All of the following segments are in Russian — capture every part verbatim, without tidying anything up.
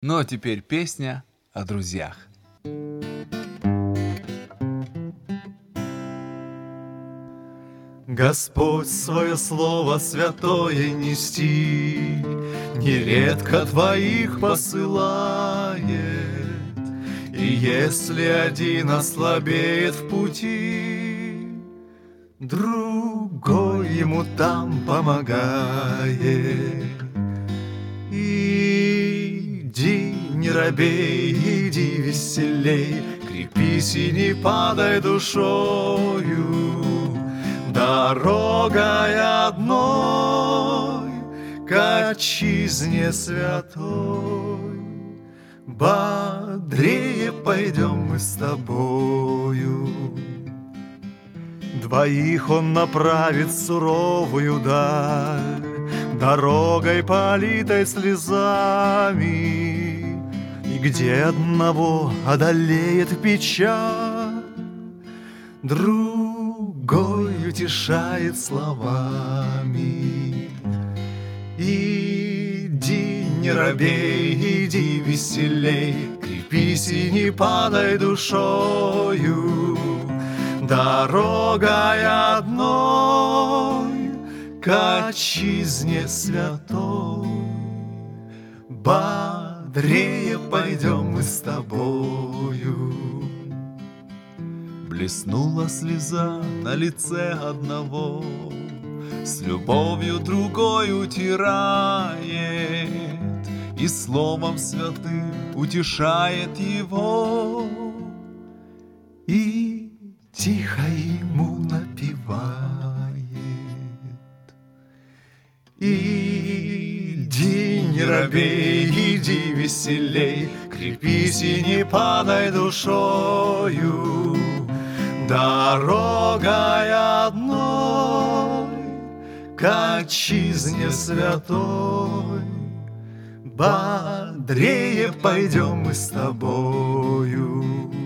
Ну а теперь песня о друзьях. Господь свое слово святое нести нередко твоих посылает, и если один ослабеет в пути, другой ему там помогает. Иди, не робей, иди веселей, крепись и не падай душою. Дорогой одной к отчизне святой бодрее пойдем мы с тобою. Двоих он направит в суровую даль, дорогой политой слезами, и где одного одолеет печаль, другой утешает словами. Иди, не робей, иди веселей, крепись и не падай душою. Дорогой одной к отчизне святой бодрее пойдем мы с тобою. Блеснула слеза на лице одного, с любовью другой утирает, и словом святым утешает его, и тихо ему напевает. Иди, не робей, иди веселей, крепись и не падай душою. Дорогой одной к отчизне святой бодрее пойдем мы с тобою.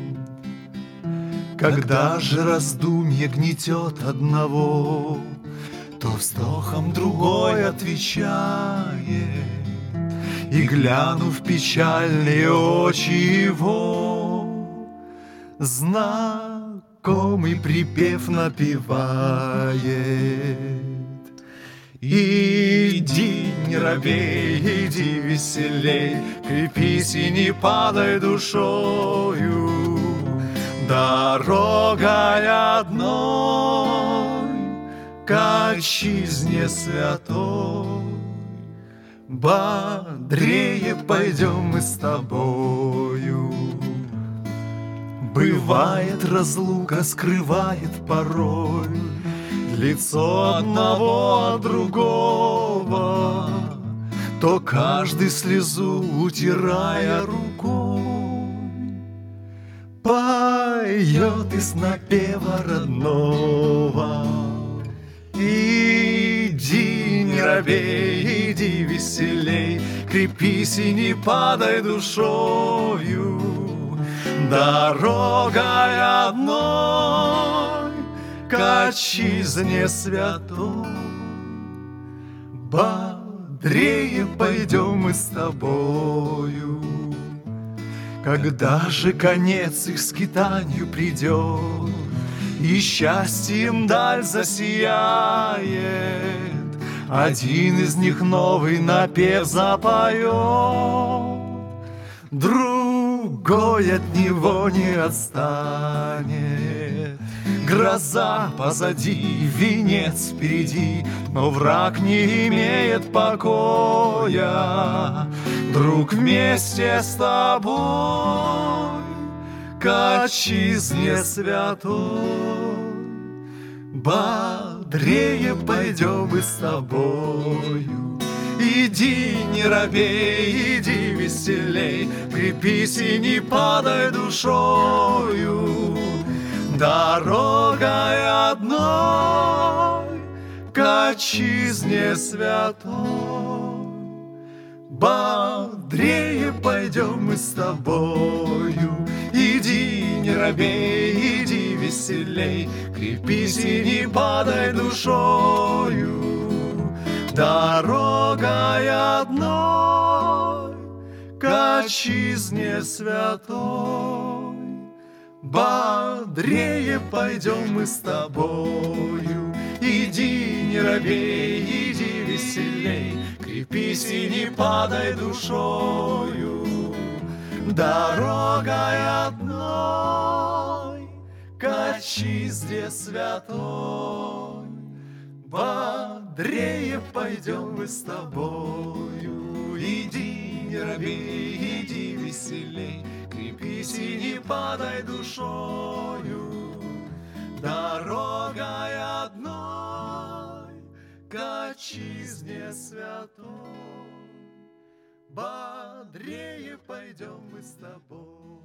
Когда же раздумье гнетет одного, то вздохом другой отвечает, и, глянув в печальные очи его, знакомый припев напевает. Иди, не робей, иди веселей, крепись и не падай душою. Дорогой одной к отчизне святой бодрее пойдем мы с тобою. Бывает, разлука скрывает порой лицо одного от другого, то каждый слезу, утирая рукой, поет из напева родного. Иди, не робей, иди веселей, крепись и не падай душою. Дорогой одной к отчизне святой бодрее пойдем мы с тобою. Когда же конец их скитанию придет, и счастьем даль засияет, один из них новый напев запоет, другой от него не отстанет. Гроза позади, венец впереди, но враг не имеет покоя. Друг, вместе с тобой к отчизне святой бодрее пойдем мы с тобою. Иди, не робей, иди веселей, крепись и не падай душою. Дорогой одной к отчизне святой бодрее пойдем мы с тобою. Иди, не робей, иди веселей, крепись и не падай душою. Дорогой одной к отчизне святой. Бодрее пойдем мы с тобою, иди, не робей, иди веселей, крепись и не падай душою. Дорогой одной к отчизне святой. Бодрее пойдем мы с тобою, иди, не робей, иди веселей, крепись и не падай душою. Дорогой одной к отчизне святой. Бодрее пойдем мы с тобой.